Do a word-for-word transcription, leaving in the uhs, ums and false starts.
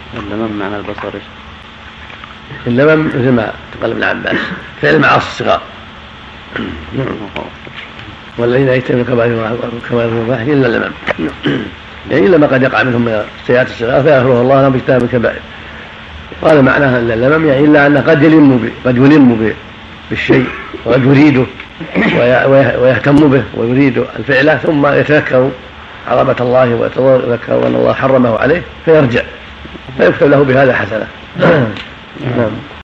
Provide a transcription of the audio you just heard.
اللمم معنى البصر ايش؟ اللمم مثل ما قال ابن عباس فعل المعاصي الصغار والذين يجتنبون كبائر الفواحش الا اللمم يعني الا ما قد يقع منهم من السيئات الصغار فيغفره الله لهم باجتناب الكبائر. قال معناها الا اللمم يعني الا ان قد يلم به قد يلم بالشيء وقد يريده ويهتم به ويريد الفعل ثم يتذكر عظمة الله ويتذكر أن الله حرمه عليه فيرجع فيكتب له بهذا حسنة. نعم.